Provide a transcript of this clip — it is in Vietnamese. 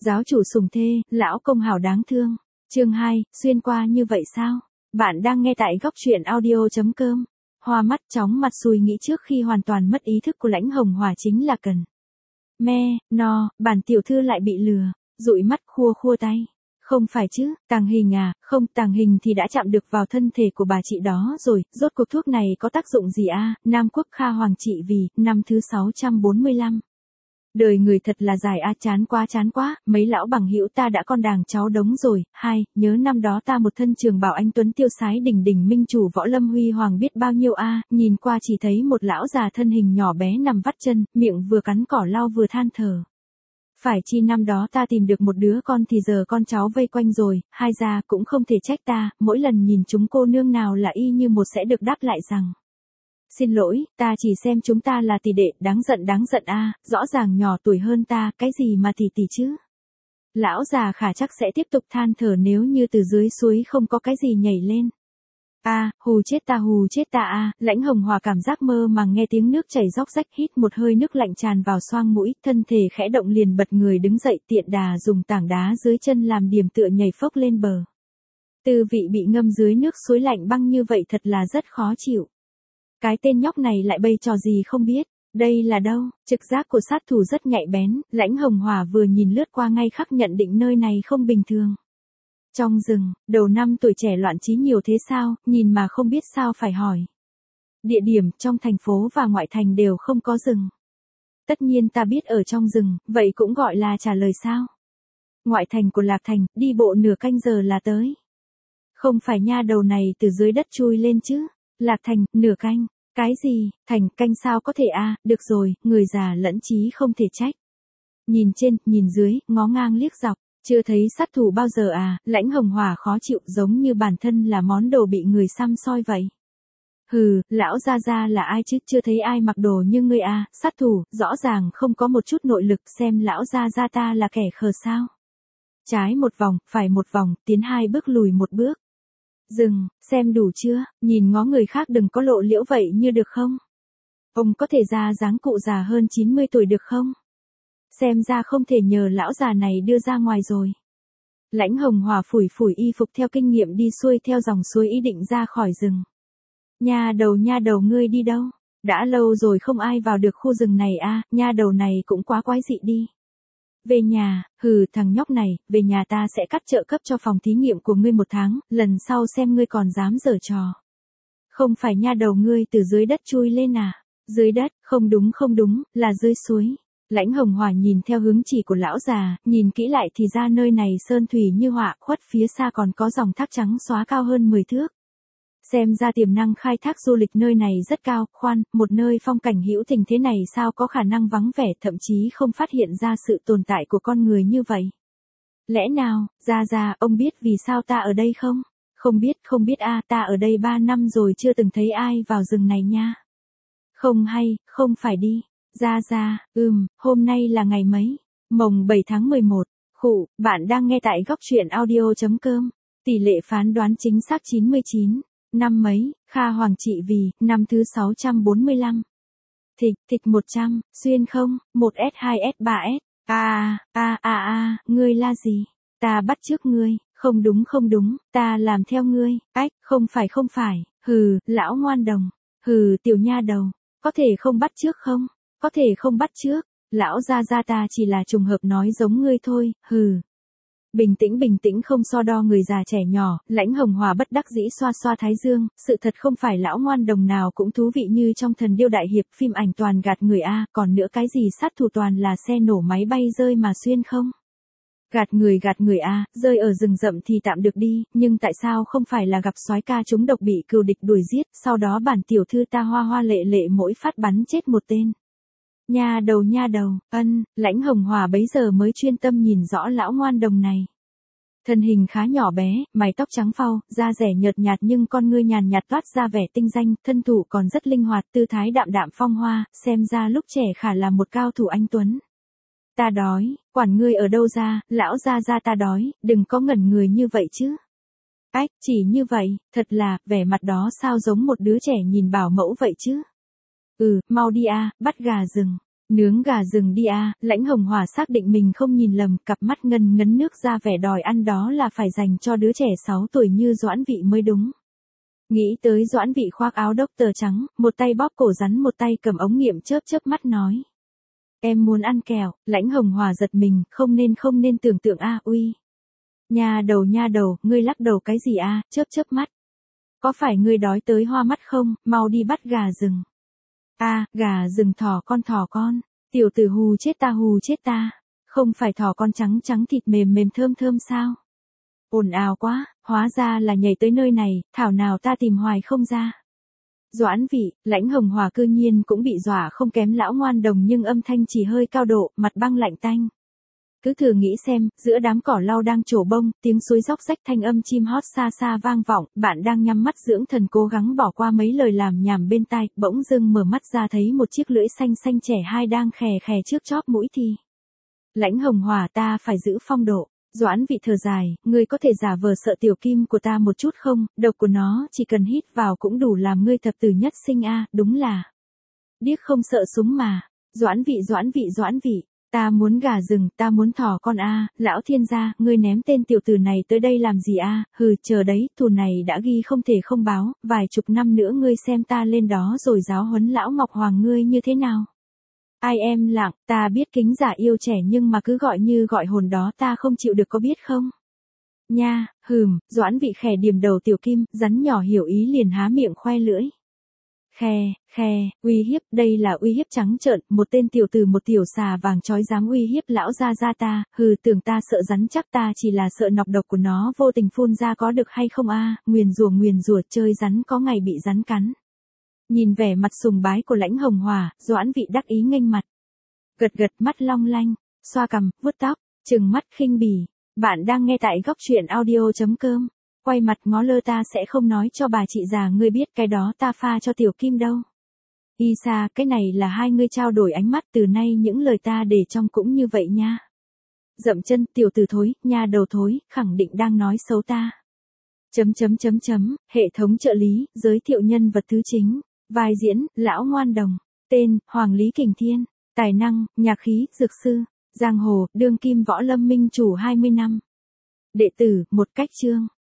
Giáo chủ sủng thê, lão công hảo đáng thương. Chương 2, xuyên qua như vậy sao? Bạn đang nghe tại góc truyện audio.com. Hoa mắt chóng mặt xùi nghĩ trước khi hoàn toàn mất ý thức của Lãnh Hồng Hòa chính là cần. Bản tiểu thư lại bị lừa, dụi mắt khua khua tay. Không phải chứ, tàng hình à, không, tàng hình thì đã chạm được vào thân thể của bà chị đó rồi, rốt cuộc thuốc này có tác dụng gì à? Nam Quốc Kha Hoàng trị vì, năm thứ 645. Đời người thật là dài a, chán quá, mấy lão bằng hữu ta đã con đàng cháu đống rồi. Nhớ năm đó ta một thân trường bảo anh tuấn tiêu sái đỉnh đỉnh minh chủ võ lâm huy hoàng biết bao nhiêu a, nhìn qua chỉ thấy một lão già thân hình nhỏ bé nằm vắt chân, miệng vừa cắn cỏ lau vừa than thở. Phải chi năm đó ta tìm được một đứa con thì giờ con cháu vây quanh rồi, hai gia cũng không thể trách ta, mỗi lần nhìn chúng cô nương nào là y như một sẽ được đáp lại rằng. Xin lỗi, ta chỉ xem chúng ta là tỷ đệ, đáng giận a, rõ ràng nhỏ tuổi hơn ta, cái gì mà tỷ chứ. Lão già khả chắc sẽ tiếp tục than thở nếu như từ dưới suối không có cái gì nhảy lên. Hù chết ta a, Lãnh Hồng Hòa cảm giác mơ màng nghe tiếng nước chảy róc rách, hít một hơi nước lạnh tràn vào xoang mũi, thân thể khẽ động liền bật người đứng dậy, tiện đà dùng tảng đá dưới chân làm điểm tựa nhảy phốc lên bờ. Tư vị bị ngâm dưới nước suối lạnh băng như vậy thật là rất khó chịu. Cái tên nhóc này lại bày trò gì không biết, đây là đâu? Trực giác của sát thủ rất nhạy bén, Lãnh Hồng Hòa vừa nhìn lướt qua ngay khắc nhận định nơi này không bình thường. Trong rừng, đầu năm tuổi trẻ loạn trí nhiều thế sao, nhìn mà không biết sao phải hỏi. Địa điểm trong thành phố và ngoại thành đều không có rừng. Tất nhiên ta biết ở trong rừng, vậy cũng gọi là trả lời sao? Ngoại thành của Lạc Thành, đi bộ nửa canh giờ là tới. Không phải nha đầu này từ dưới đất chui lên chứ? Lạc Thành, nửa canh. Cái gì, thành canh sao có thể a, được rồi, người già lẫn trí không thể trách. Nhìn trên, nhìn dưới, ngó ngang liếc dọc, chưa thấy sát thủ bao giờ à, Lãnh Hồng Hòa khó chịu giống như bản thân là món đồ bị người săm soi vậy. Hừ, lão gia là ai chứ, chưa thấy ai mặc đồ như ngươi à, sát thủ, rõ ràng không có một chút nội lực, xem lão gia ta là kẻ khờ sao. Trái một vòng, phải một vòng, tiến hai bước lùi một bước. Dừng, xem đủ chưa, nhìn ngó người khác đừng có lộ liễu vậy như được không? Ông có thể ra dáng cụ già hơn 90 tuổi được không? Xem ra không thể nhờ lão già này đưa ra ngoài rồi. Lãnh Hồng Hòa phủi y phục theo kinh nghiệm đi xuôi theo dòng suối ý định ra khỏi rừng. Nha đầu ngươi đi đâu? Đã lâu rồi không ai vào được khu rừng này a, nha đầu này cũng quá quái dị đi. Về nhà, thằng nhóc này, về nhà ta sẽ cắt trợ cấp cho phòng thí nghiệm của ngươi 1 tháng, lần sau xem ngươi còn dám giở trò. Không phải nha đầu ngươi từ dưới đất chui lên à? Dưới đất, không đúng, là dưới suối. Lãnh Hồng Hòa nhìn theo hướng chỉ của lão già, nhìn kỹ lại thì ra nơi này sơn thủy như họa, khuất phía xa còn có dòng thác trắng xóa cao hơn 10 thước. Xem ra tiềm năng khai thác du lịch nơi này rất cao, một nơi phong cảnh hữu tình thế này sao có khả năng vắng vẻ, thậm chí không phát hiện ra sự tồn tại của con người như vậy. Lẽ nào, gia, ông biết vì sao ta ở đây không? Không biết a, ta ở đây 3 năm rồi chưa từng thấy ai vào rừng này nha. Không phải đi. Gia, hôm nay là ngày mấy? Mồng 7 tháng 11. Bạn đang nghe tại góc truyện audio.com. Tỷ lệ phán đoán chính xác 99. Năm mấy, Kha Hoàng trị vì, năm thứ 645. Thịch 100, xuyên không, 1S 2S 3S. Ngươi la gì? Ta bắt chước ngươi, không đúng, ta làm theo ngươi, không phải, lão ngoan đồng, tiểu nha đầu, có thể không bắt chước không? Có thể không bắt chước, lão gia ta chỉ là trùng hợp nói giống ngươi thôi, Bình tĩnh không so đo người già trẻ nhỏ, Lãnh Hồng Hòa bất đắc dĩ xoa thái dương, sự thật không phải lão ngoan đồng nào cũng thú vị như trong Thần Điêu Đại Hiệp, phim ảnh toàn gạt người a, còn nữa cái gì sát thủ toàn là xe nổ máy bay rơi mà xuyên không? Gạt người a, rơi ở rừng rậm thì tạm được đi, nhưng tại sao không phải là gặp soái ca trúng độc bị cừu địch đuổi giết, sau đó bản tiểu thư ta hoa lệ mỗi phát bắn chết một tên. Nha đầu, Lãnh Hồng Hòa bấy giờ mới chuyên tâm nhìn rõ lão ngoan đồng này. Thân hình khá nhỏ bé, mái tóc trắng phau, da rẻ nhợt nhạt nhưng con ngươi nhàn nhạt toát ra vẻ tinh danh, thân thủ còn rất linh hoạt, tư thái đạm phong hoa, xem ra lúc trẻ khả là một cao thủ anh tuấn. Ta đói, quản ngươi ở đâu ra, lão gia ta đói, đừng có ngẩn người như vậy chứ. Chỉ như vậy, thật là, vẻ mặt đó sao giống một đứa trẻ nhìn bảo mẫu vậy chứ. Mau đi a, bắt gà rừng. Nướng gà rừng đi a, Lãnh Hồng Hòa xác định mình không nhìn lầm, cặp mắt ngần ngấn nước ra vẻ đòi ăn đó là phải dành cho đứa trẻ 6 tuổi như Doãn Vị mới đúng. Nghĩ tới Doãn Vị khoác áo đốc tờ trắng, một tay bóp cổ rắn một tay cầm ống nghiệm chớp chớp mắt nói. Em muốn ăn kẹo. Lãnh Hồng Hòa giật mình, không nên tưởng tượng a, uy. Nha đầu, ngươi lắc đầu cái gì a, chớp chớp mắt. Có phải ngươi đói tới hoa mắt không, mau đi bắt gà rừng. A, gà rừng thỏ con, tiểu tử hù chết ta. Không phải thỏ con trắng thịt mềm thơm sao? Ồn ào quá, hóa ra là nhảy tới nơi này, thảo nào ta tìm hoài không ra. Doãn Vị, Lãnh Hồng Hòa cư nhiên cũng bị dọa không kém lão ngoan đồng nhưng âm thanh chỉ hơi cao độ, mặt băng lạnh tanh. Cứ thử nghĩ xem, giữa đám cỏ lau đang trổ bông, tiếng suối róc rách thanh âm chim hót xa xa vang vọng, bạn đang nhắm mắt dưỡng thần cố gắng bỏ qua mấy lời làm nhảm bên tai, bỗng dưng mở mắt ra thấy một chiếc lưỡi xanh trẻ hai đang khè khè trước chóp mũi thì. Lãnh Hồng Hòa, ta phải giữ phong độ. Doãn Vị thở dài, ngươi có thể giả vờ sợ tiểu kim của ta một chút không, độc của nó chỉ cần hít vào cũng đủ làm ngươi thập tử nhất sinh a, đúng là. Điếc không sợ súng mà. Doãn Vị, ta muốn gà rừng, ta muốn thỏ con a, lão thiên gia, ngươi ném tên tiểu tử này tới đây làm gì a, hừ, chờ đấy, thù này đã ghi không thể không báo, vài chục năm nữa ngươi xem ta lên đó rồi giáo huấn lão Ngọc Hoàng ngươi như thế nào. Ai em lặng, ta biết kính giả yêu trẻ nhưng mà cứ gọi như gọi hồn đó ta không chịu được có biết không? Nha, Doãn Vị khè điểm đầu tiểu kim, rắn nhỏ hiểu ý liền há miệng khoe lưỡi. Khe, uy hiếp, đây là uy hiếp trắng trợn, một tên tiểu tử một tiểu xà vàng chói dám uy hiếp lão gia ta, tưởng ta sợ rắn chắc ta chỉ là sợ nọc độc của nó vô tình phun ra có được hay không a, nguyền rủa chơi rắn có ngày bị rắn cắn. Nhìn vẻ mặt sùng bái của Lãnh Hồng Hòa, Doãn Vị đắc ý nghênh mặt. Gật mắt long lanh, xoa cằm, vuốt tóc, trừng mắt khinh bỉ. Bạn đang nghe tại góc truyện audio.com. Quay mặt ngó lơ ta sẽ không nói cho bà chị già ngươi biết cái đó ta pha cho tiểu kim đâu. Isa, cái này là hai ngươi trao đổi ánh mắt từ nay những lời ta để trong cũng như vậy nha. Dậm chân, tiểu tử thối, nha đầu thối, khẳng định đang nói xấu ta. Hệ thống trợ lý, giới thiệu nhân vật thứ chính. Vai diễn, lão ngoan đồng. Tên, Hoàng Lý Kình Thiên. Tài năng, nhạc khí, dược sư. Giang hồ, đương kim võ lâm minh chủ 20 năm. Đệ tử, một cách chương.